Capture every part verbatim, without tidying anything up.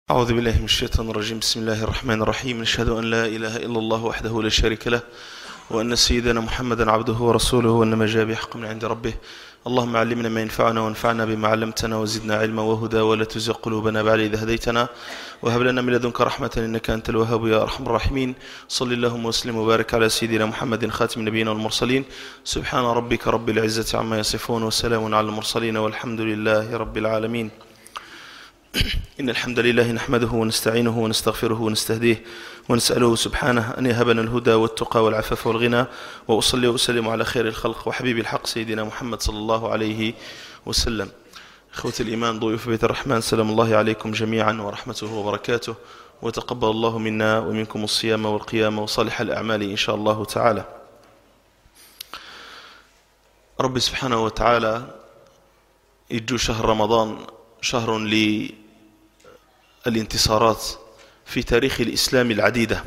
أعوذ بالله من الشيطان الرجيم. بسم الله الرحمن الرحيم. نشهد أن لا إله إلا الله وحده لا شريك له، وأن سيدنا محمدا عبده ورسوله، وأنما جاء بحق من عند ربه. اللهم علمنا ما ينفعنا وانفعنا بما علمتنا وزدنا علما وهدى، ولا تزغ قلوبنا بعد إذ هديتنا، وهب لنا من لدنك رحمة إنك أنت الوهاب يا أرحم الراحمين. صل اللهم وسلم وبارك على سيدنا محمد خاتم النبيين والمرسلين. سبحان ربك رب العزة عما يصفون، وسلام على المرسلين، والحمد لله رب العالمين. إن الحمد لله نحمده ونستعينه ونستغفره ونستهديه ونسأله سبحانه أن يهبنا الهدى والتقى والعفاف والغنى، وأصلي وأسلم على خير الخلق وحبيب الحق سيدنا محمد صلى الله عليه وسلم. إخوة الإيمان، ضيوف بيت الرحمن، سلام الله عليكم جميعا ورحمته وبركاته، وتقبل الله منا ومنكم الصيام والقيام وصالح الأعمال إن شاء الله تعالى. رب سبحانه وتعالى يجو شهر رمضان شهر للانتصارات في تاريخ الإسلام العديدة،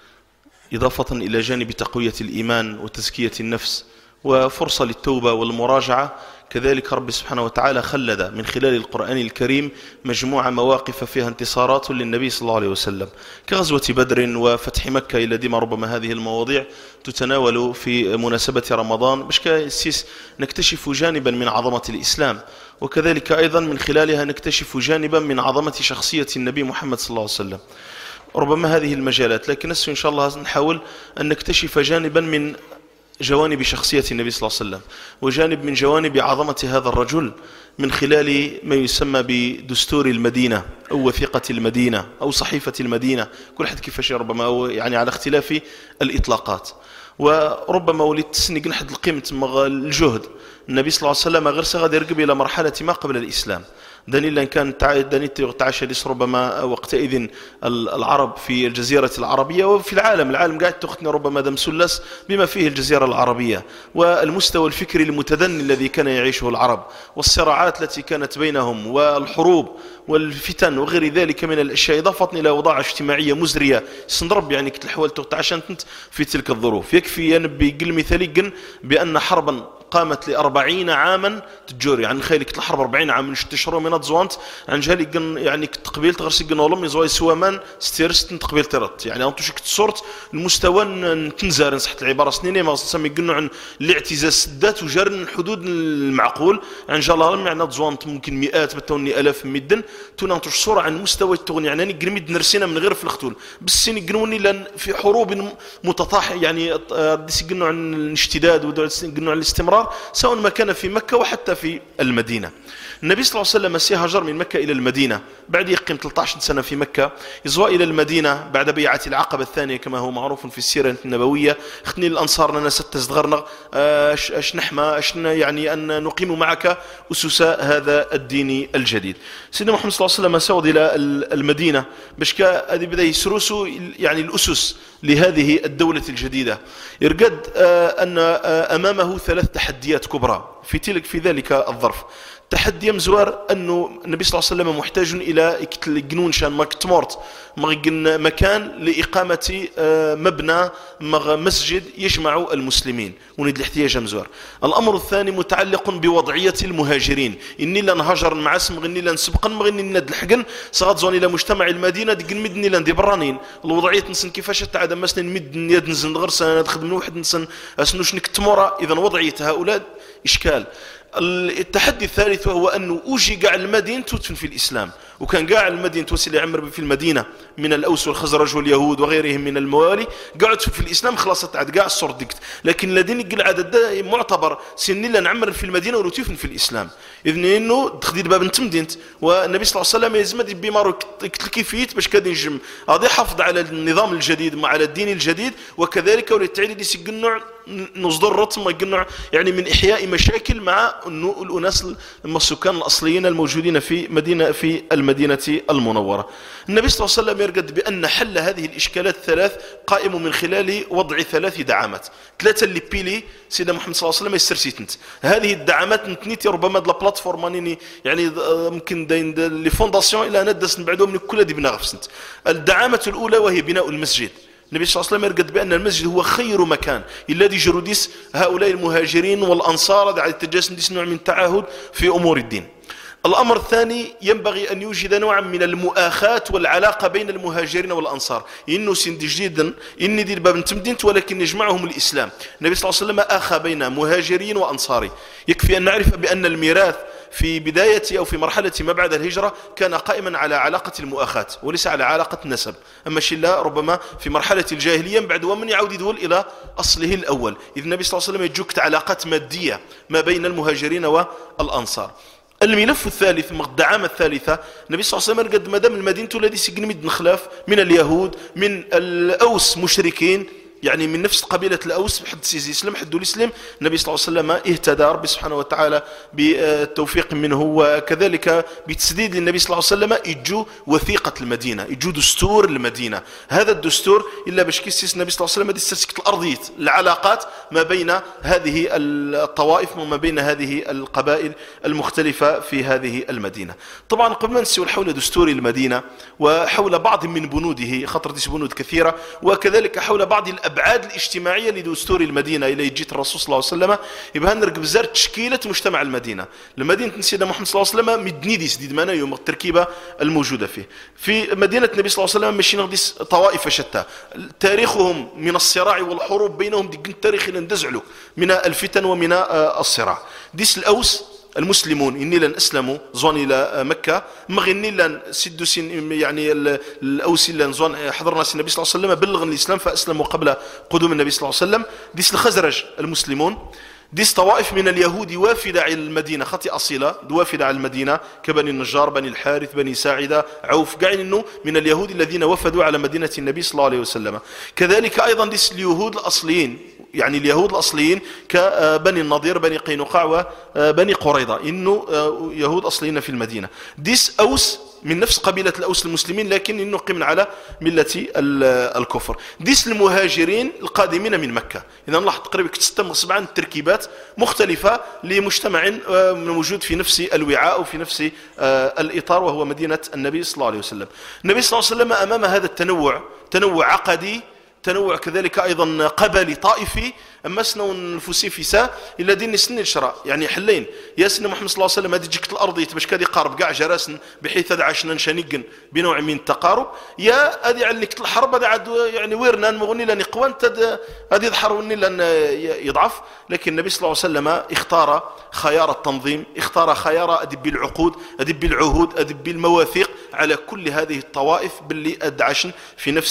إضافة إلى جانب تقوية الإيمان وتزكية النفس وفرصة للتوبة والمراجعة. كذلك رب سبحانه وتعالى خلد من خلال القرآن الكريم مجموعة مواقف فيها انتصارات للنبي صلى الله عليه وسلم، كغزوة بدر وفتح مكة إلى ديما. ربما هذه المواضيع تتناول في مناسبة رمضان باش كاسيس نكتشف جانبا من عظمة الإسلام، وكذلك أيضا من خلالها نكتشف جانبا من عظمة شخصية النبي محمد صلى الله عليه وسلم. ربما هذه المجالات، لكن نسو إن شاء الله نحاول أن نكتشف جانبا من جوانب شخصية النبي صلى الله عليه وسلم، وجانب من جوانب عظمة هذا الرجل من خلال ما يسمى بدستور المدينة أو وثيقة المدينة أو صحيفة المدينة، كل حد كيفاش ربما، أو يعني على اختلاف الإطلاقات. وربما وليت تسنق نحد القيمة الجهد النبي صلى الله عليه وسلم غير سغاد يرقب إلى مرحلة ما قبل الإسلام. دليل أن كان تعاشى ربما وقتئذ العرب في الجزيرة العربية وفي العالم العالم قاعد تختني ربما دم سلس بما فيه الجزيرة العربية، والمستوى الفكري المتدني الذي كان يعيشه العرب، والصراعات التي كانت بينهم، والحروب والفتن وغير ذلك من الأشياء، إضافة إلى أوضاع اجتماعية مزرية سنضرب يعني كت الحوال تعشان في تلك الظروف. يكفي ينبي قل مثالي بأن حربا قامت لأربعين عاما تجوري، يعني خيلك الحرب أربعين عام من تشهروا من الزوانت عن جالي جن يعني تقبيل تغرسي جن ولم يزوي سوامان ستيرست تقبيل ترت، يعني أنتو شكت صورت المستوى تنزار نصحت العبارة سنين ما تسمي جنو عن الاعتزاز سدات وجرن حدود المعقول عن جالهم، يعني زوانت ممكن مئات بتوني آلاف مدن تونا أنتو صورة عن مستوى التغني، يعني جرميد نرسينا من غير في الختول بالسن جنوني لأن في حروب متطاح، يعني ديس جنو عن الاشتداد ودول جنو عن الاستمرار سواء ما كان في مكة وحتى في المدينة. النبي صلى الله عليه وسلم سيهاجر من مكة إلى المدينة بعد يقيم ثلاثة عشر سنة في مكة، يزوى إلى المدينة بعد بيعة العقبة الثانية كما هو معروف في السيرة النبوية. اختني الأنصار لنا ستة صغرنا اش نحمى اش يعني أن نقيم معك أسس هذا الدين الجديد. سيدنا محمد صلى الله عليه وسلم سعود إلى المدينة باش كأدي بدأ يسرسوا يعني الأسس لهذه الدولة الجديدة. يرقد أن أمامه ثلاث تحديات كبرى في تلك في ذلك الظرف. تحدي مزوار أنه النبي صلى الله عليه وسلم محتاج إلى جنون شان مكتمورت مكان لإقامة مبنى مسجد يجمع المسلمين، ونريد الاحتياج مزوار. الأمر الثاني متعلق بوضعية المهاجرين، إني لن هاجر مع اسم غني لن سبقا مغني ند الحقن صغاد زون إلى مجتمع المدينة دقن مدني لن دي برانين الوضعية نسن كيفاش تعاد مسنا مد يد نزن غير سنة ندخل من واحد نسن أسنوش نكتمورا. إذا وضعية هؤلاء إشكال. التحدي الثالث وهو أنه أوجي قاع المدينة تدفن في الإسلام، وكان قاع المدينة توسل عمر في المدينة من الأوس والخزرج واليهود وغيرهم من الموالي قاعد في الإسلام خلاص تعد قاع الصور دقت، لكن الذين يقل عدد معتبر سن لا نعمر في المدينة ولتفن في الإسلام، إذن إنه تخديد باب تمدينت. والنبي صلى الله عليه وسلم يزمد بمارو كيفيت باش كاد ينجم هذا حافظ على النظام الجديد مع على الدين الجديد، وكذلك وللتعليل يسجنوا نصدر رتم يقنع يعني من إحياء مشاكل مع الأناس السكان الأصليين الموجودين في مدينة في المدينة المنورة. النبي صلى الله عليه وسلم يرقد بأن حل هذه الإشكالات الثلاث قائم من خلال وضع ثلاث دعامات، ثلاثة اللي بيلي سيدنا محمد صلى الله عليه وسلم يسترسيتنت. هذه الدعامات نتنيتي ربما د بلاتفورم يعني ممكن دين لي فونداسيون إلى ندس بعدهم من كل دي بنغفسنت. الدعامة الأولى وهي بناء المسجد. النبي صلى الله عليه وسلم يرقد بأن المسجد هو خير مكان الذي جروديس هؤلاء المهاجرين والأنصار على التجسس نوع من التعاهد في أمور الدين. الأمر الثاني ينبغي أن يوجد نوعا من المؤاخاة والعلاقة بين المهاجرين والأنصار. إنه سند جديدا إني دير باب تمدينت ولكن يجمعهم الإسلام. النبي صلى الله عليه وسلم آخى بين مهاجرين وأنصاري. يكفي أن نعرف بأن الميراث في بداية أو في مرحلة ما بعد الهجرة كان قائما على علاقة المؤاخاة وليس على علاقة النسب. أما شلا ربما في مرحلة الجاهلية بعد ومن يعود يدول إلى أصله الأول. إذ النبي صلى الله عليه وسلم يجوكت علاقات مادية ما بين المهاجرين والأنصار. الملف الثالث الدعامة الثالثة النبي صلى الله عليه وسلم قد مدام المدينة الذي سجن مد نخلاف من اليهود من الأوس مشركين يعني من نفس قبيلة الأوس حد سيزي يسلم حد الإسلام. النبي صلى الله عليه وسلم اهتدى ربي سبحانه وتعالى بتوفيق منه وكذلك بتسديد للنبي صلى الله عليه وسلم يجو وثيقة المدينة يجو دستور المدينة. هذا الدستور إلا باش كيسيس النبي صلى الله عليه وسلم دي استسكت الأرضية العلاقات ما بين هذه الطوائف وما بين هذه القبائل المختلفة في هذه المدينة. طبعا قبل ما نسول حول دستور المدينة وحول بعض من بنوده خطر دي بنود كثيرة وكذلك حول بعض الأبعاد الاجتماعية لدستور المدينة إلى جيت الرسول صلى الله عليه وسلم يبقى نرقب بزار تشكيلة مجتمع المدينة. المدينة سيدنا محمد صلى الله عليه وسلم مدني ديس ديد مانا يوم التركيبة الموجودة فيه. في مدينة النبي صلى الله عليه وسلم ماشي نغديس طوائف شتى تاريخهم من الصراع والحروب بينهم دي التاريخ اللي ندزعلو من الفتن ومن الصراع. ديس الأوس المسلمون إني لن أسلموا زوان إلى مكة مغني لن سدوا سن يعني الأوسي لن زوان حضرنا سن النبي صلى الله عليه وسلم بلغ الإسلام فأسلموا قبل قدوم النبي صلى الله عليه وسلم. ديس الخزرج المسلمون ديس طوائف من اليهود وافدة على المدينة خطي أصيلة وافدة على المدينة كبني النجار بني الحارث بني ساعدة عوف قاعد إنه من اليهود الذين وفدوا على مدينة النبي صلى الله عليه وسلم. كذلك أيضا ديس اليهود الأصليين يعني اليهود الأصليين كبني النضير بني قينقاع وبني قريظة إنه يهود أصليين في المدينة. ديس أوس من نفس قبيلة الأوس المسلمين لكن إنه قمن على ملة الكفر. ديس المهاجرين القادمين من مكة. إذا نلاحظ تقريبا ستة سبعة تركيبات مختلفة لمجتمع موجود في نفس الوعاء وفي نفس الإطار وهو مدينة النبي صلى الله عليه وسلم. النبي صلى الله عليه وسلم أمام هذا التنوع تنوع عقدي تنوع كذلك أيضا قبلي طائفي أما سنو نفسي في ساء إلا دين سن الشراء يعني حلين يا سن محمد صلى الله عليه وسلم هذه جيكت الأرض باش كادي قارب قاع جراسن بحيث هذا عشنا نشانيقن بنوع من التقارب يا هذه عليك الحرب هذا عاد يعني ويرنا مغني لان قوان تد هذه ظهروني لان يضعف. لكن النبي صلى الله عليه وسلم اختار خيار التنظيم اختار خيار أدب العقود أدب العهود أدب المواثيق على كل هذه الطوائف باللي أدعشن في نفس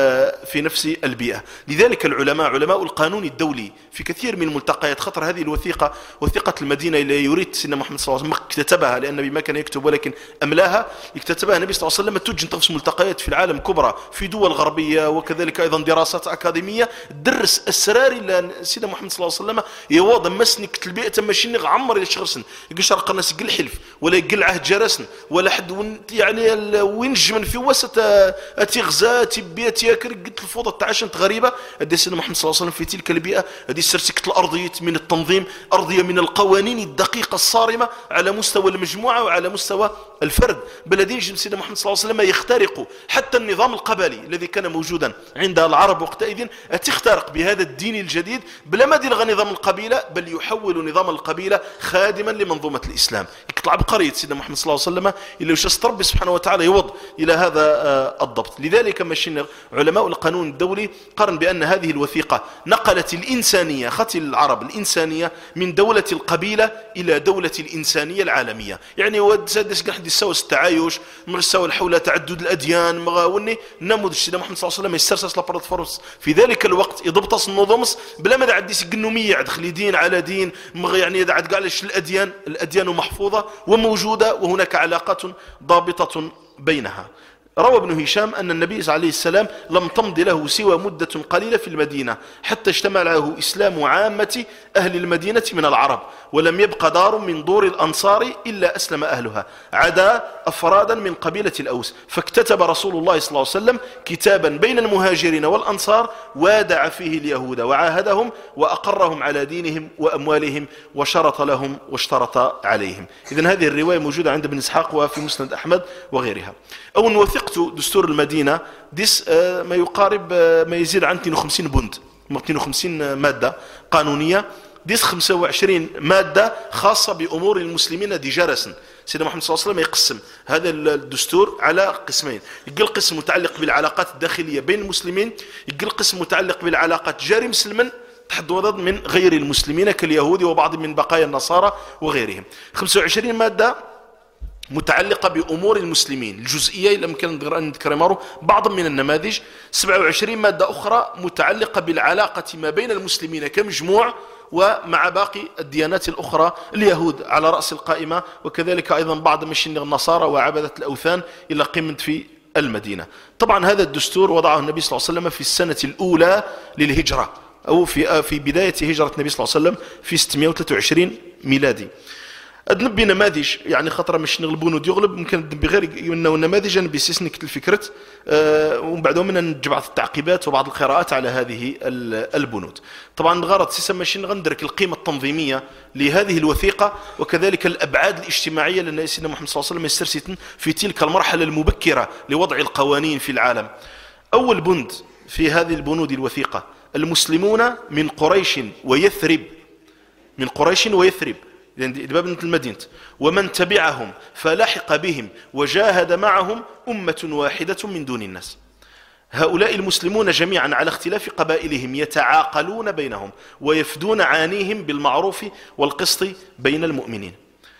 في نفس البيئة. لذلك العلماء علماء القانون الدولي في كثير من الملتقيات خطر هذه الوثيقة وثيقة المدينة اللي يريد سيدنا محمد صلى الله عليه وسلم اكتتبها لأن النبي ما كان يكتب ولكن أملاها اكتتبها النبي صلى الله عليه وسلم توجد تقص ملتقيات في العالم كبرى في دول غربية وكذلك أيضا دراسات أكاديمية درس أسرار اللي سيدنا محمد صلى الله عليه وسلم يواض مسنك البيئة ماشي عمر إلى شغرسن يقشر قناس قل حلف ولا يقل عهد جرسن ولا حد يعني وينجمن في وسط أتغزاء تبية تياكر قلت الفوضى تعشنت غريبة أدي سيدنا محمد صلى الله عليه وسلم في تلك البيئة هذه سرسكة الأرضية من التنظيم أرضية من القوانين الدقيقة الصارمة على مستوى المجموعة وعلى مستوى الفرد. بل الذين سيدنا محمد صلى الله عليه وسلم يخترق حتى النظام القبلي الذي كان موجودا عند العرب وقتئذ تخترق بهذا الدين الجديد بلا ما يلغى نظام القبيلة بل يحول نظام القبيلة خادما لمنظومة الإسلام. يطلع بقرية سيدنا محمد صلى الله عليه وسلم إلا وش ربي سبحانه وتعالى يوض إلى هذا الضبط. لذلك مشينا علماء القانون الدولي قرن بأن هذه الوثيقة نقلت الإنسانية خطي العرب الإنسانية من دولة القبيلة إلى دولة الإنسانية العالمية. يعني ودسادس قاعد يسوي التعايش مستوى حول تعدد الأديان مغاوني نموذج سيدنا محمد صلى الله عليه وسلم يسترسس لبرد فرس في ذلك الوقت يضبط النظمس بلا ما دعد يسقنومية عد خلي دين على دين يعني دعد قال الأديان الأديان محفوظة وموجودة وهناك علاقات ضابطة بينها. روى ابن هشام أن النبي عليه السلام لم تمض له سوى مدة قليلة في المدينة حتى اشتمل له إسلام عامة أهل المدينة من العرب ولم يبق دار من دور الأنصار إلا أسلم أهلها عدا أفرادا من قبيلة الأوس. فاكتتب رسول الله صلى الله عليه وسلم كتابا بين المهاجرين والأنصار وادع فيه اليهود وعاهدهم وأقرهم على دينهم وأموالهم وشرط لهم واشترط عليهم. إذن هذه الرواية موجودة عند ابن إسحاق وفي مسند أحمد وغيرها. أو نوثق دستور المدينة ديس ما يقارب ما يزيد عن مئتين وخمسين بند مئتين وخمسين مادة قانونية ديس خمسة وعشرين مادة خاصة بأمور المسلمين دي جرسن سيدنا محمد صلى الله عليه وسلم يقسم هذا الدستور على قسمين. يقل قسم متعلق بالعلاقات الداخلية بين المسلمين، يقل قسم متعلق بالعلاقات جاري مسلما تحت وضد من غير المسلمين كاليهود وبعض من بقايا النصارى وغيرهم. خمسة وعشرين مادة متعلقة بأمور المسلمين الجزئية، لم كان نذكر بعضا من النماذج. سبعة وعشرين مادة أخرى متعلقة بالعلاقة ما بين المسلمين كمجموع ومع باقي الديانات الأخرى، اليهود على رأس القائمة، وكذلك أيضا بعض مشين النصارى وعبدة الأوثان إلى قمة في المدينة. طبعا هذا الدستور وضعه النبي صلى الله عليه وسلم في السنة الأولى للهجرة، أو في في بداية هجرة النبي صلى الله عليه وسلم في ستمائة وثلاثة وعشرين ميلادي. أدنبي نماذج يعني خطرة مش نغلبون يغلب، ممكن ندبي غير انه النماذج انا بيسيس نكتل الفكرة أه ومن بعدهم من نجي بعض التعقيبات وبعض القراءات على هذه البنود. طبعا الغرض سيسا ماشي غندرك القيمة التنظيمية لهذه الوثيقة، وكذلك الأبعاد الاجتماعية لأن سيدنا محمد صلى الله عليه وسلم يسترسل في تلك المرحلة المبكرة لوضع القوانين في العالم. أول بند في هذه البنود الوثيقة: المسلمون من قريش ويثرب، من قريش ويثرب باب المدينة، ومن تبعهم فلحق بهم وجاهد معهم أمة واحدة من دون الناس. هؤلاء المسلمون جميعا على اختلاف قبائلهم يتعاقلون بينهم ويفدون عانيهم بالمعروف والقسط بين المؤمنين.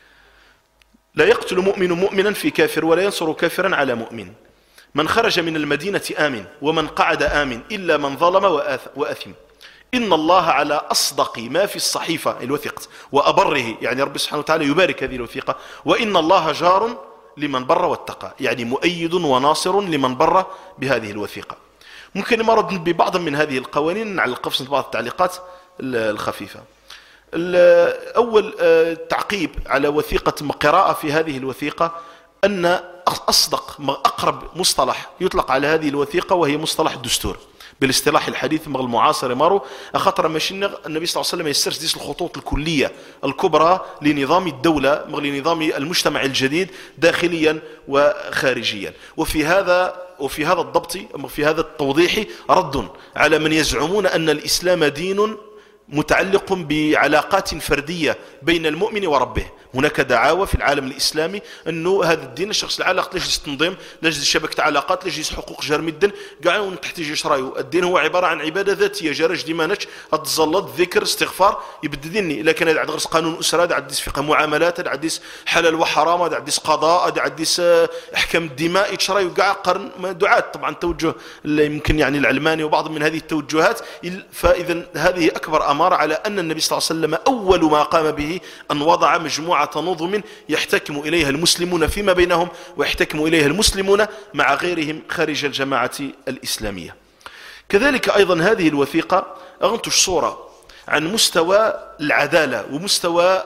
لا يقتل مؤمن مؤمنا في كافر ولا ينصر كافرا على مؤمن. من خرج من المدينة آمن ومن قعد آمن إلا من ظلم وأثم. إن الله على أصدق ما في الصحيفة الوثيقة وأبره، يعني رب سبحانه وتعالى يبارك هذه الوثيقة. وإن الله جار لمن بر واتقى، يعني مؤيد وناصر لمن بر بهذه الوثيقة. ممكن مرض ببعض من هذه القوانين نعلق في بعض التعليقات الخفيفة. أول تعقيب على وثيقة قراءة في هذه الوثيقة أن أصدق أقرب مصطلح يطلق على هذه الوثيقة وهي مصطلح الدستور بالاصطلاح الحديث مغ المعاصر مارو أخطر ماشين النبي صلى الله عليه وسلم يسترس ديس الخطوط الكلية الكبرى لنظام الدولة مغ لنظام المجتمع الجديد داخليا وخارجيا. وفي هذا وفي هذا الضبط في هذا التوضيح رد على من يزعمون أن الإسلام دين متعلق بعلاقات فردية بين المؤمن وربه. هناك دعاوى في العالم الإسلامي أنه هذا الدين الشخص العلاقة لجلس تنظيم لجلس شبكة علاقات لجلس حقوق جار مدن قاعدون تحت جيش رايو. الدين هو عبارة عن عبادة ذاتية جارج ديمانش التزلط ذكر استغفار يبددني، لكن هذا عدس قانون أسرة، هذا عدس فقه معاملات، هذا عدس حلال وحرام، هذا عدس قضاء، هذا عدس أحكام الدماء يتشرايو قاع قرن دعاة. طبعا توجه اللي يمكن يعني العلماني وبعض من هذه التوجهات. فإذا هذه أكبر أمارة على أن النبي صلى الله عليه وسلم أول ما قام به أن وضع مجموعة نظم يحتكم إليها المسلمون فيما بينهم ويحتكم إليها المسلمون مع غيرهم خارج الجماعة الإسلامية. كذلك أيضا هذه الوثيقة أغنتش صورة عن مستوى العدالة ومستوى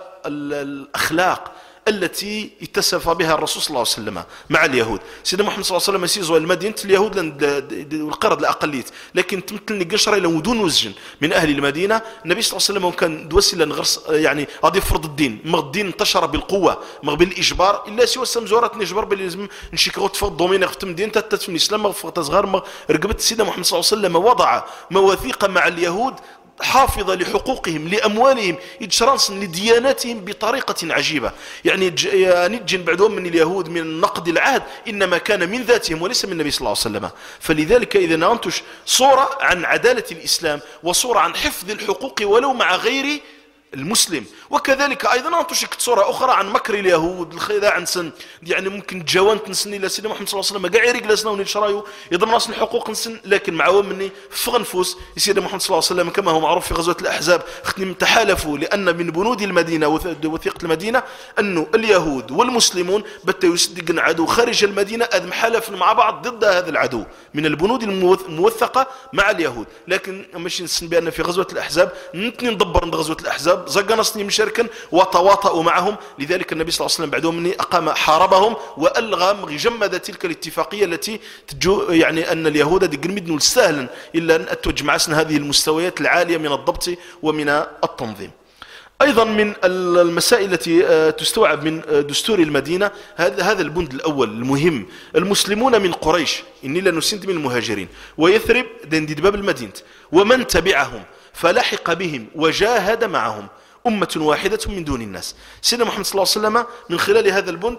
الأخلاق التي اتصف بها الرسول صلى الله عليه وسلم مع اليهود. سيدنا محمد صلى الله عليه وسلم يسيزوا المدينة اليهود والقرد الأقلية، لكن تمثلني قشرة لو دون وزن من أهل المدينة. النبي صلى الله عليه وسلم كان دوسي لنغرس يعني غادي يفرض الدين، ما الدين انتشر بالقوة ما بالإجبار إلا سوى السمزورات نجبر باللي لازم نشكروا تفض دومين في المدينة تتت في الإسلام ما فقط صغار ما رقبت. سيدنا محمد صلى الله عليه وسلم وضع مواثيق مع اليهود حافظة لحقوقهم لأموالهم إجرانس لدياناتهم بطريقة عجيبة. يعني يعني جن بعدهم من اليهود من نقد العهد إنما كان من ذاتهم وليس من النبي صلى الله عليه وسلم. فلذلك إذا ننتج صورة عن عدالة الإسلام وصورة عن حفظ الحقوق ولو مع غير المسلم. وكذلك أيضا تشكت صورة أخرى عن مكر اليهود الخداع عن سن يعني ممكن جوان تنسني إلى سيدنا محمد صلى الله عليه وسلم قاعد يريق لسنا ونشرايو يضمن أصل الحقوق نسن، لكن معهم مني فغنفوس سيدنا محمد صلى الله عليه وسلم كما هو معروف في غزوة الأحزاب ختم تحالفوا لأن من بنود المدينة وثيقة المدينة أنه اليهود والمسلمون بتوا يصدقن عدو خارج المدينة أذ حلف مع بعض ضد هذا العدو من البنود الموثقة مع اليهود. لكن مش نسن بأن في غزوة الأحزاب نتني ندبر من غزوة الأحزاب زقنصني مشاركا وتواطؤوا معهم. لذلك النبي صلى الله عليه وسلم بعدهم مني أقام حاربهم وألغى جمد تلك الاتفاقية التي تجو يعني أن اليهود دقن سهلا إلا أن تجمع هذه المستويات العالية من الضبط ومن التنظيم. أيضا من المسائل التي تستوعب من دستور المدينة هذا هذا البند الأول المهم: المسلمون من قريش إني لنسنت من المهاجرين ويثرب دين باب المدينة ومن تبعهم فلحق بهم وجاهد معهم أمة واحدة من دون الناس. سيدنا محمد صلى الله عليه وسلم من خلال هذا البند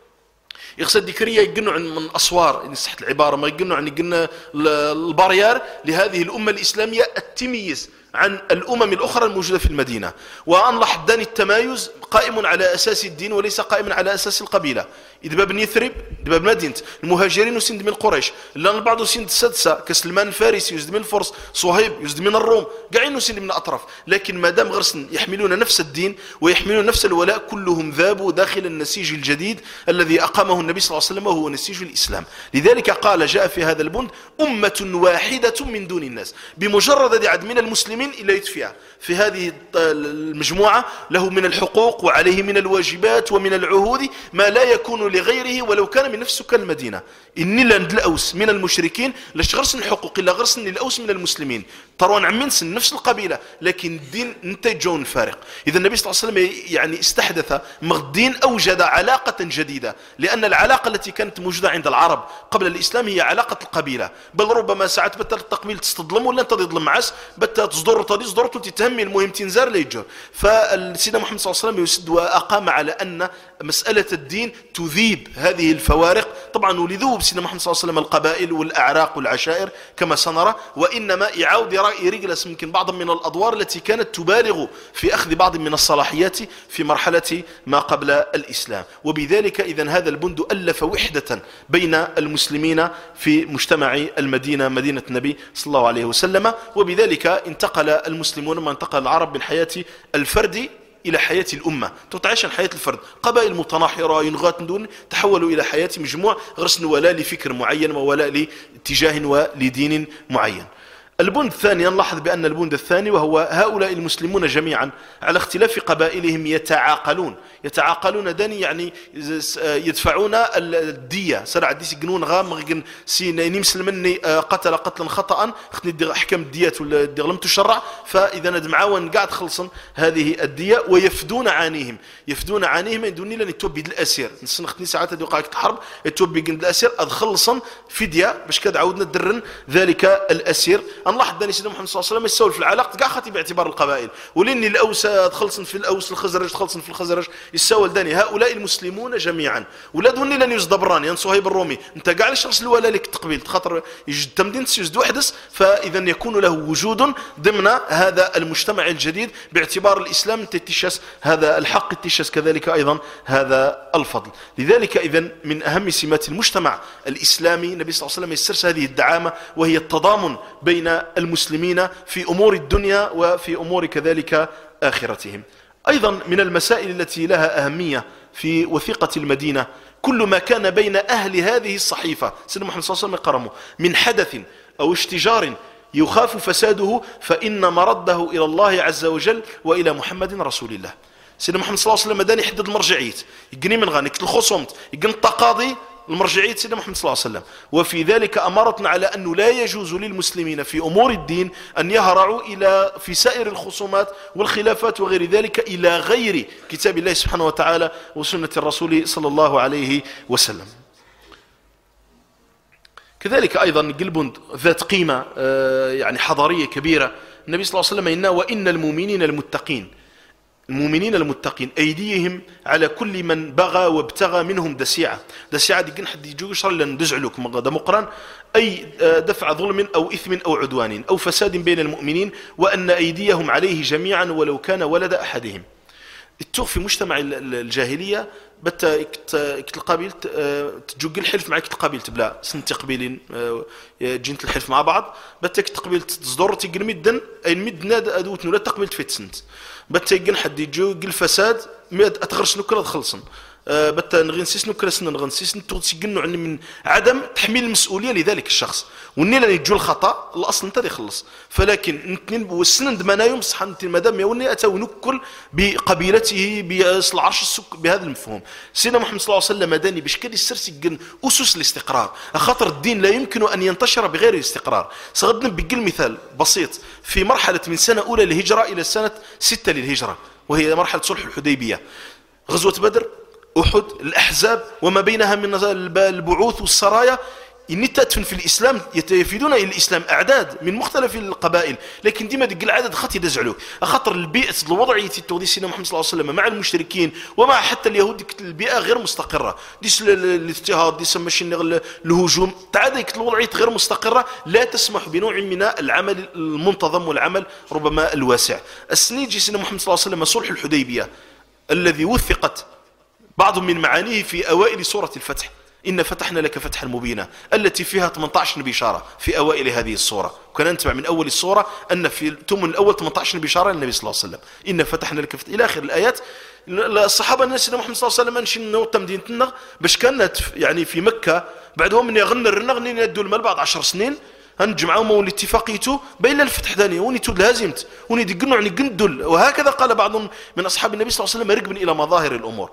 يقصد ذكرية يقنوا عن من أسوار إن صحت العبارة ما يقنوا عن يقنوا الباريار لهذه الأمة الإسلامية التميز عن الأمم الأخرى الموجودة في المدينة. وأن لاحظان التمايز قائم على أساس الدين وليس قائم على أساس القبيلة. إذا باب يثرب باب مدينة المهاجرين وسند من قريش، لأن البعض سند السادسة كسلمان الفارسي يزد من الفرس، صهيب يزد من الروم، قاعين سند من الأطراف، لكن ما دام غرسن يحملون نفس الدين ويحملون نفس الولاء كلهم ذابوا داخل النسيج الجديد الذي أقامه النبي صلى الله عليه وسلم وهو نسيج الإسلام. لذلك قال جاء في هذا البند أمة واحدة من دون الناس، بمجرد عد من المسلمين إلا يتفيها في هذه المجموعة له من الحقوق وعليه من الواجبات ومن العهود ما لا يكون لغيره ولو كان من نفس سكان المدينة. إني لند الأوس من المشركين لاش غرسن الحقوق إلا غرسن الأوس من المسلمين، تروان عمين سن نفس القبيلة لكن الدين نتجون فارق. إذا النبي صلى الله عليه وسلم يعني استحدث الدين أوجد علاقة جديدة، لأن العلاقة التي كانت موجودة عند العرب قبل الإسلام هي علاقة القبيلة، بل ربما ساعات بتا التقبيل تستظلم ولا انت تظلم معاس بتا تصدر تدي صدر تتهمي المهم تنزار لا يجر. فالسيدنا محمد صلى الله عليه وسلم يسد وأقام على أن مسألة الدين تذيب هذه الفوارق. طبعا ولذوب سيدنا محمد صلى الله عليه وسلم القبائل والأعراق والعشائر كما سنرى، وإنما إعاود رأي رجلس يمكن بعض من الأدوار التي كانت تبالغ في أخذ بعض من الصلاحيات في مرحلة ما قبل الإسلام. وبذلك إذن هذا البند ألف وحدة بين المسلمين في مجتمع المدينة مدينة النبي صلى الله عليه وسلم. وبذلك انتقل المسلمون ما انتقل العرب من حياة الفرد إلى حياة الأمة، تعيش حياة الفرد، قبائل متناحرة ينغات دون تحولوا إلى حياة مجموع غرسن ولاء لفكر معين وولاء لاتجاه ولدين معين. البند الثاني نلاحظ بأن البند الثاني وهو هؤلاء المسلمون جميعا على اختلاف قبائلهم يتعاقلون يتعاقلون داني يعني يدفعون الدية سرع ديس يقنون غام غن سي نمسل مني قتل قتلا خطأ خدني حكم الديات ولا لم تشرع، فإذا ندمعاون قاعد خلصا هذه الدية ويفدون عنيهم يفدون عنيهم يدوني لن يتوبي الأسير نسن خدني ساعات دي وقعت الحرب يتوبي قند الأسير أدخلصا فدية باش كاد عودنا درن ذلك الأسير. نلاحظ داني سيدنا محمد صلى الله عليه وسلم يسول في العلاقة كاع خاطي باعتبار القبائل ولاني الأوس تخلصن في الأوس الخزرج تخلصن في الخزرج يسول داني هؤلاء المسلمون جميعا ولاد وني لن يزدبران ين صهيب الرومي انت كاع ليش رسل ولا لك تقبيل خاطر يجد تمدين تسجد وحدس، فاذا يكون له وجود ضمن هذا المجتمع الجديد باعتبار الإسلام تتشاس هذا الحق تتشاس كذلك أيضا هذا الفضل. لذلك إذا من أهم سمات المجتمع الإسلامي النبي صلى الله عليه وسلم يسترس هذه الدعامة وهي التضامن بين المسلمين في أمور الدنيا وفي أمور كذلك آخرتهم. أيضا من المسائل التي لها أهمية في وثيقة المدينة كل ما كان بين أهل هذه الصحيفة سيدنا محمد صلى الله عليه وسلم قرمه من حدث أو اشتجار يخاف فساده فإن مرده إلى الله عز وجل وإلى محمد رسول الله. سيدنا محمد صلى الله عليه وسلم داني يحدد المرجعيات يقني من غانك الخصومت يقني التقاضي المرجعية سيدنا محمد صلى الله عليه وسلم. وفي ذلك أمرتنا على أنه لا يجوز للمسلمين في أمور الدين أن يهرعوا إلى في سائر الخصومات والخلافات وغير ذلك إلى غير كتاب الله سبحانه وتعالى وسنة الرسول صلى الله عليه وسلم. كذلك أيضا قلب ذات قيمة يعني حضارية كبيرة النبي صلى الله عليه وسلم إنا وإن المؤمنين المتقين المؤمنين المتقين أيديهم على كل من بغى وابتغى منهم دسيعة دسيعة دي حد يجو شر لن دزعلك مغدا مقران أي دفع ظلم أو إثم أو عدوان أو فساد بين المؤمنين وأن أيديهم عليه جميعا ولو كان ولد أحدهم. التوغ في مجتمع الجاهلية بتا القبيل تجوج الحلف معك القبيل تبلا سنتي قبيلين جنت الحلف مع بعض بتا تقبيل تصدر تقل مدن أي مدنا أدوت ولا تقبيل تفيت سنت بتا يجن حد يجو قل فساد أتغرس نكرة خلصن بتا نغنسيس نكرة سن نغنسيس نتغسي قلنا عني من عدم تحميل المسؤولية لذلك الشخص ونيلا يجو الخطأ الأصل انت يخلص. فلكن نتنين والسند ما نايم صح انت المدام يوني أتوا نكل بقبيلته بأصل عرش السك بهذا المفهوم. سيدنا محمد صلى الله عليه وسلم مداني بشكل السرسي جن أسس الاستقرار خاطر الدين لا يمكن أن ينتشر بغير الاستقرار. سغدنا بقل مثال بسيط في مرحلة من سنة أولى للهجرة إلى سنة ستة للهجرة وهي مرحلة صلح الحديبية غزوة بدر أحد الأحزاب وما بينها من البعوث والسرايا إني تدفن في الإسلام يتفيدون إلى الإسلام أعداد من مختلف القبائل، لكن ديما ديك العدد خط يدزعلوك خاطر البيئة الوضعية تودي سيدنا محمد صلى الله عليه وسلم مع المشركين ومع حتى اليهود، ديك البيئة غير مستقرة، ديس الاضطهاد ديس ماشي الهجوم تاع ديك الوضعية غير مستقرة لا تسمح بنوع من العمل المنتظم والعمل ربما الواسع. السنين جي سيدنا محمد صلى الله عليه وسلم صلح الحديبية الذي وثقت بعض من معانيه في أوائل سورة الفتح، إن فتحنا لك فتحا مبينا، التي فيها ثمانية عشر بشارة في أوائل هذه السورة، وكان نتبع من أول السورة أن في الثمن الأول ثمانية عشر بشارة للنبي صلى الله عليه وسلم، إن فتحنا لك فتح إلى آخر الآيات. الصحابة الناس سيدنا محمد صلى الله عليه وسلم نشي نوطا مدينتنا باش كانت يعني في مكة بعدهم من يغنى الرنغ نين يدوا المال بعد عشر سنين هنجمعوا مول اتفاقيته بين الفتح ثاني وني تود لازمت وني دقنوا يعني قندل. وهكذا قال بعض من أصحاب النبي صلى الله عليه وسلم رقبا إلى مظاهر الأمور.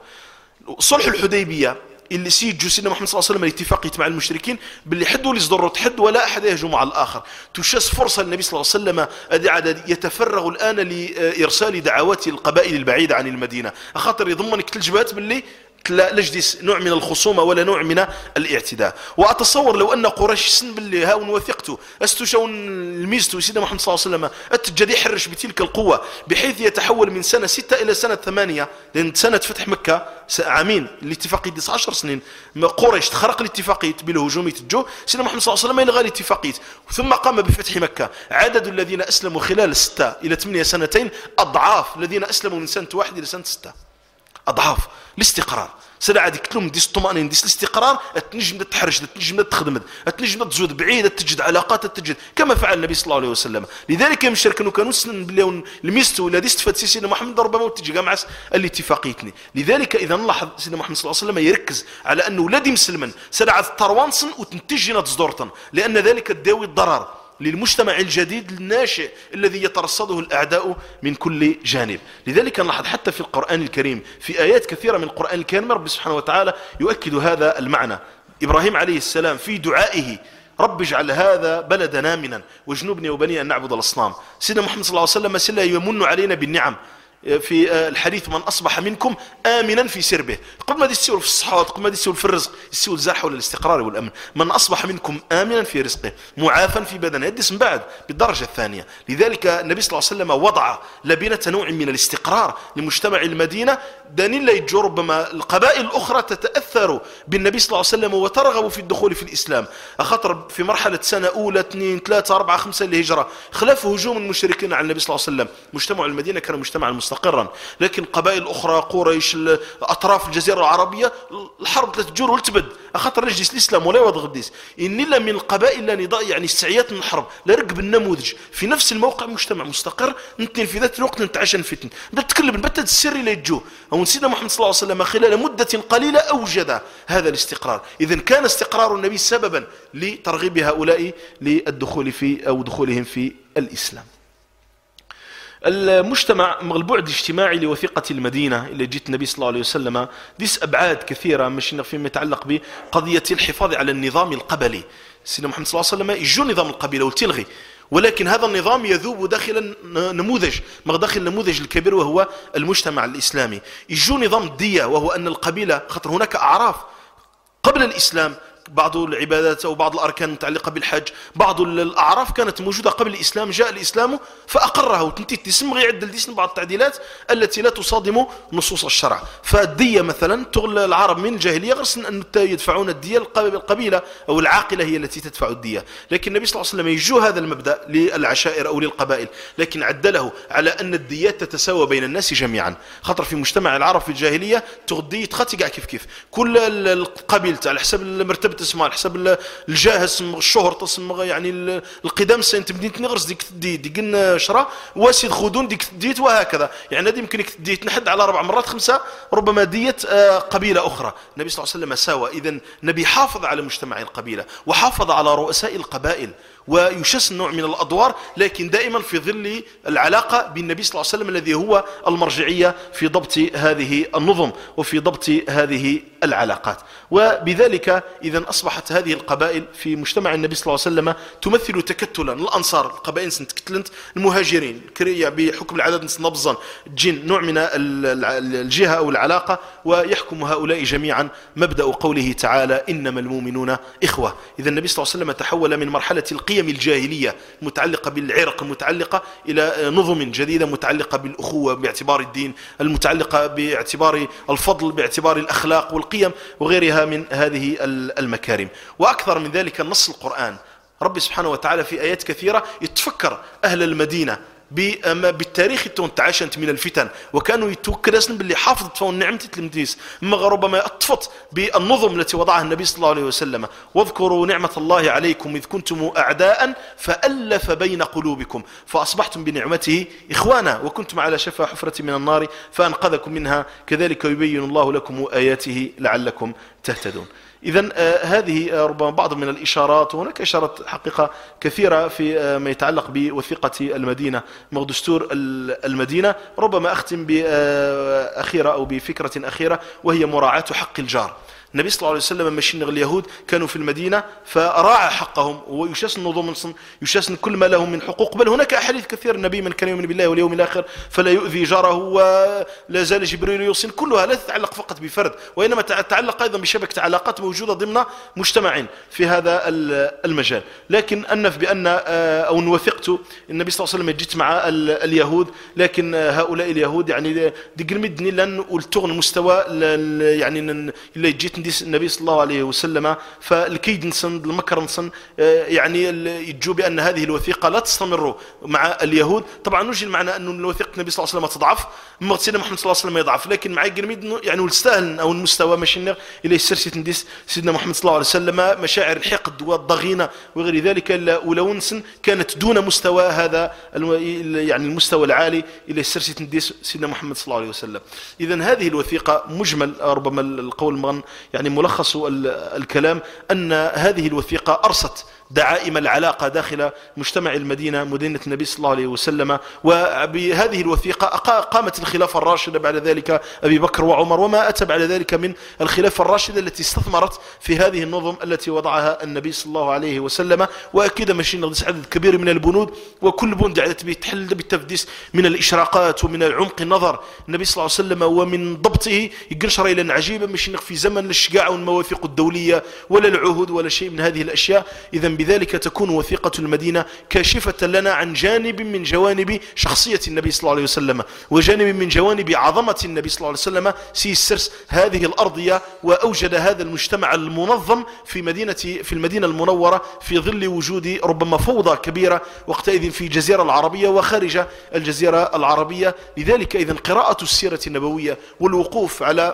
صلح الحديبية اللي سيجوا سيدنا محمد صلى الله عليه وسلم الاتفاقية مع المشركين باللي حد ولا يصدروا تحد ولا أحد يهجم على الآخر، تشاس فرصة للنبي صلى الله عليه وسلم أدي يتفرغ الآن لإرسال دعوات القبائل البعيدة عن المدينة، أخاطر يضمن كل الجبهات باللي لا لجديس نوع من الخصومة ولا نوع من الاعتداء. وأتصور لو أن قريش سن باللي هاون وثقته استشون الميزتو سيدنا محمد صلى الله عليه وسلم التجدي حرش بتلك القوة بحيث يتحول من سنة ستة إلى سنة ثمانية، لأن سنة فتح مكة عامين الاتفاقية تسعة عشر سنين، قريش تخرق الاتفاقية بالهجوم تجو سيدنا محمد صلى الله عليه وسلم يلغى الاتفاقية ثم قام بفتح مكة. عدد الذين أسلموا خلال ستة إلى ثمانية سنتين أضعاف الذين أسلموا من سنة واحد إلى سنة ستة، أضعاف الاستقرار. سلا عاد يكتلهم ديس الطمأنينة ديس الاستقرار تنجم تحرش تنجم تخدم تنجم تزود بعيدة تجد علاقات تجد كما فعل النبي صلى الله عليه وسلم. لذلك يمشر كانوا كانوا سن بلي الميستو ولا ديس تفات سيدنا محمد ربما تجي مع الاتفاقيتني. لذلك إذا نلاحظ سيدنا محمد صلى الله عليه وسلم يركز على أنه ولادي مسلما سلا عاد الطروانسن وتنتجنا تصدورتن، لأن ذلك الداوي الضرر للمجتمع الجديد الناشئ الذي يترصده الأعداء من كل جانب. لذلك نلاحظ حتى في القرآن الكريم في آيات كثيرة من القرآن الكريم رب سبحانه وتعالى يؤكد هذا المعنى. إبراهيم عليه السلام في دعائه رب اجعل هذا بلدا آمنا واجنبني وبني أن نعبد الأصنام. سيدنا محمد صلى الله عليه وسلم سلا يمن علينا بالنعم في الحديث من أصبح منكم آمنا في سربه، قبل ما يستوي في الصحوات قبل ما يستوي في الرزق يستوي الزرح ولا الاستقرار والأمن. من أصبح منكم آمنا في رزقه معافا في بدنه يدس من بعد بالدرجة الثانية. لذلك النبي صلى الله عليه وسلم وضع لبنة نوع من الاستقرار لمجتمع المدينة دانين لا يجوا ربما القبائل الأخرى تتأثر بالنبي صلى الله عليه وسلم وترغب في الدخول في الإسلام. أخطر في مرحلة سنة أولى اثنين ثلاثة أربعة خمسة للهجرة خلاف هجوم المشركين على النبي صلى الله عليه وسلم مجتمع المدينة كان مجتمعا مستقرا، لكن قبائل أخرى قريش أطراف الجزيرة العربية الحرب لا تجور والتبد أخطر رجلس الإسلام ولا يوضغ الديس إن إلا من القبائل لا نضاء يعني استعيات من الحرب لا رقب النموذج في نفس الموقع مجتمع مستقر نتن في ذات الوقت نتعشن فتن نتكلم نبتد السر لا يجو. أو سيدنا محمد صلى الله عليه وسلم خلال مدة قليلة أوجد هذا الاستقرار. إذن كان استقرار النبي سببا لترغيب هؤلاء للدخول في أو دخولهم في الإسلام. المجتمع البعد الاجتماعي لوثيقة المدينة اللي جيت النبي صلى الله عليه وسلم ديس أبعاد كثيرة مش فيما يتعلق بقضية الحفاظ على النظام القبلي. سيدنا محمد صلى الله عليه وسلم يجو نظام القبيلة وتلغي، ولكن هذا النظام يذوب داخل نموذج ما داخل النموذج الكبير وهو المجتمع الإسلامي. يجو نظام الدية وهو أن القبيلة خاطر هناك أعراف قبل الإسلام بعض العبادات أو بعض الأركان المتعلقة بالحج بعض الأعراف كانت موجودة قبل الإسلام جاء الإسلام فأقرها وتنتهي تسمى يعدل ديسن بعض التعديلات التي لا تصادم نصوص الشرع. فالدية مثلا تغل العرب من الجاهلية غرسن أن يدفعون الدية القبيلة أو العاقلة هي التي تدفع الدية، لكن النبي صلى الله عليه وسلم يجو هذا المبدأ للعشائر أو للقبائل لكن عدله على أن الديات تتساوى بين الناس جميعا. خطر في مجتمع العرب في الجاهلية تغدي تخطي كيف كيف كل القبيلة على حسب المرتبة تسمى على حسب الجاه اسم الشهر تسمى يعني القدام سنت مدينة نغرس ديك دي ديك شرا واسيد خدون ديك ديت وهكذا يعني هذه يمكن ديت نحد على أربع مرات خمسة ربما ديت قبيلة أخرى. النبي صلى الله عليه وسلم ساوى. إذن النبي حافظ على مجتمع القبيلة وحافظ على رؤساء القبائل ويشسن نوع من الأدوار، لكن دائما في ظل العلاقة بالنبي صلى الله عليه وسلم الذي هو المرجعية في ضبط هذه النظم وفي ضبط هذه العلاقات. وبذلك إذا أصبحت هذه القبائل في مجتمع النبي صلى الله عليه وسلم تمثل تكتلا. الأنصار القبائل سنتكتلنت، المهاجرين كريا بحكم العدد نبضا جن نوع من الجهة أو العلاقة، ويحكم هؤلاء جميعا مبدأ قوله تعالى إنما المؤمنون إخوة. إذا النبي صلى الله عليه وسلم تحول من مرحلة القيم الجاهلية المتعلقة بالعرق المتعلقة إلى نظم جديدة متعلقة بالأخوة باعتبار الدين، المتعلقة باعتبار الفضل، باعتبار الأخلاق والقيم وغيرها من هذه المكارم. وأكثر من ذلك نص القرآن، رب سبحانه وتعالى في آيات كثيرة يتفكر أهل المدينة بالتاريخ تعاشنت من الفتن، وكانوا يتوكلون باللي حافظت فون نعمة المديس ما ربما أطفت بالنظم التي وضعها النبي صلى الله عليه وسلم. واذكروا نعمة الله عليكم إذ كنتم أعداء فألف بين قلوبكم فأصبحتم بنعمته إخوانا وكنتم على شفا حفرة من النار فأنقذكم منها كذلك يبين الله لكم آياته لعلكم تهتدون. إذن آه هذه آه ربما بعض من الإشارات، وهناك إشارات حقيقة كثيرة في آه ما يتعلق بوثيقة المدينة دستور المدينة. ربما أختم بأخيرة أو بفكرة أخيرة وهي مراعاة حق الجار. النبي صلى الله عليه وسلم مشين اليهود كانوا في المدينة فراعى حقهم ويشاسن نظام يشاسن كل ما لهم من حقوق، بل هناك أحاديث كثير النبي من كان يؤمن بالله واليوم الآخر فلا يؤذي جاره ولا زال جبريل يوصين، كلها لا تتعلق فقط بفرد وإنما تتعلق أيضا بشبكة علاقات موجودة ضمن مجتمع في هذا المجال. لكن أنف بأن أو نوثقت النبي صلى الله عليه وسلم جيت مع اليهود، لكن هؤلاء اليهود يعني دي قرمدني لن والتغن مستوى يعني اللي جيت النبي صلى الله عليه وسلم فالكيد نسن المكر نسن يعني يجوا بأن هذه الوثيقة لا تستمر مع اليهود. طبعا نجي المعنى أن الوثيقة النبي صلى الله عليه وسلم تضعف، أما سيدنا محمد صلى الله عليه وسلم يضعف، لكن مع قرميد يعني والستاهل أو المستوى ماشي إلى السرسة نديس سيدنا محمد صلى الله عليه وسلم مشاعر الحقد والضغينة وغير ذلك، ولو نسن كانت دون مستوى هذا يعني المستوى العالي إلى السرسة نديس سيدنا محمد صلى الله عليه وسلم. إذن هذه الوثيقة مجمل ربما القول مغن يعني ملخص الكلام أن هذه الوثيقة أرست دعائم العلاقة داخل مجتمع المدينة مدينة النبي صلى الله عليه وسلم. وبهذه الوثيقة قامت الخلافة الراشدة بعد ذلك أبي بكر وعمر وما أتى بعد ذلك من الخلافة الراشدة التي استثمرت في هذه النظم التي وضعها النبي صلى الله عليه وسلم. وأكيد ماشي نغدس عدد كبير من البنود وكل بند عدد بيتحل بالتفديس من الإشراقات ومن العمق النظر النبي صلى الله عليه وسلم ومن ضبطه يقنشر إلى عجيبة ماشي في زمن الشجاع والمواثيق الدولية ولا العهود ولا شيء من هذه الأشياء. إذن بذلك تكون وثيقة المدينة كاشفة لنا عن جانب من جوانب شخصية النبي صلى الله عليه وسلم وجانب من جوانب عظمة النبي صلى الله عليه وسلم سيسرس هذه الأرضية وأوجد هذا المجتمع المنظم في مدينة في المدينة المنورة في ظل وجود ربما فوضى كبيرة وقتئذ في الجزيرة العربية وخارج الجزيرة العربية. لذلك إذن قراءة السيرة النبوية والوقوف على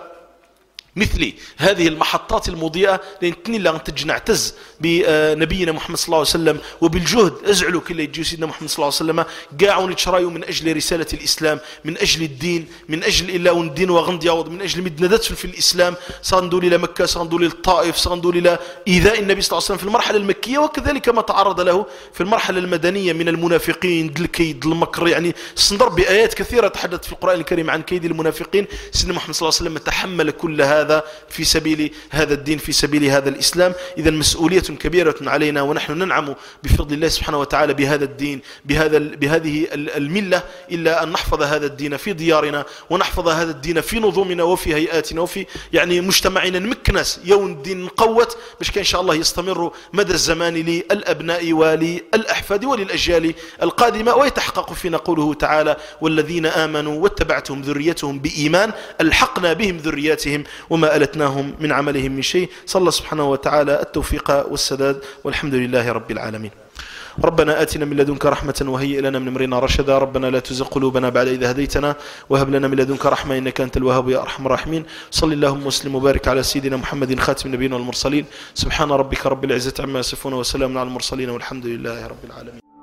مثل هذه المحطات المضيئة لأنتني لا تجي نعتز بنبينا محمد صلى الله عليه وسلم وبالجهد أزعلوا كل يجي سيدنا محمد صلى الله عليه وسلم قاعوا نتشرايوا من أجل رسالة الإسلام من أجل الدين من أجل إلا والدين وغند يعوض من أجل مدندات في الإسلام صندوا إلى مكة صندوا إلى الطائف صندوا إلى إيذاء النبي صلى الله عليه وسلم في المرحلة المكية وكذلك ما تعرض له في المرحلة المدنية من المنافقين الكيد المكر يعني صندر بآيات كثيرة تحدث في القرآن الكريم عن كيد المنافقين. سيدنا محمد صلى الله عليه وسلم تحمل كل هذا في سبيل هذا الدين في سبيل هذا الإسلام. إذا مسؤولية كبيرة علينا ونحن ننعم بفضل الله سبحانه وتعالى بهذا الدين بهذا بهذه الملة إلا أن نحفظ هذا الدين في ديارنا ونحفظ هذا الدين في نظامنا وفي هيئاتنا وفي يعني مجتمعنا نمكنس يوم الدين نقوت باش كان إن شاء الله يستمر مدى الزمان للأبناء وللأحفاد وللأجيال القادمة ويتحقق فينا قوله تعالى والذين آمنوا واتبعتهم ذريتهم بإيمان ألحقنا بهم ذرياتهم وما ألتناهم من عملهم من شيء. صلى الله سبحانه وتعالى التوفيق والسداد والحمد لله رب العالمين. ربنا آتنا من لدنك رحمة وهيئ لنا من أمرنا رشدا. ربنا لا تزغ قلوبنا بعد إذ هديتنا وهب لنا من لدنك رحمة إنك أنت الوهاب يا أرحم الراحمين. صل اللهم وسلم وبارك على سيدنا محمد خاتم النبيين والمرسلين. سبحان ربك رب العزة عما يصفون وسلام على المرسلين والحمد لله رب العالمين.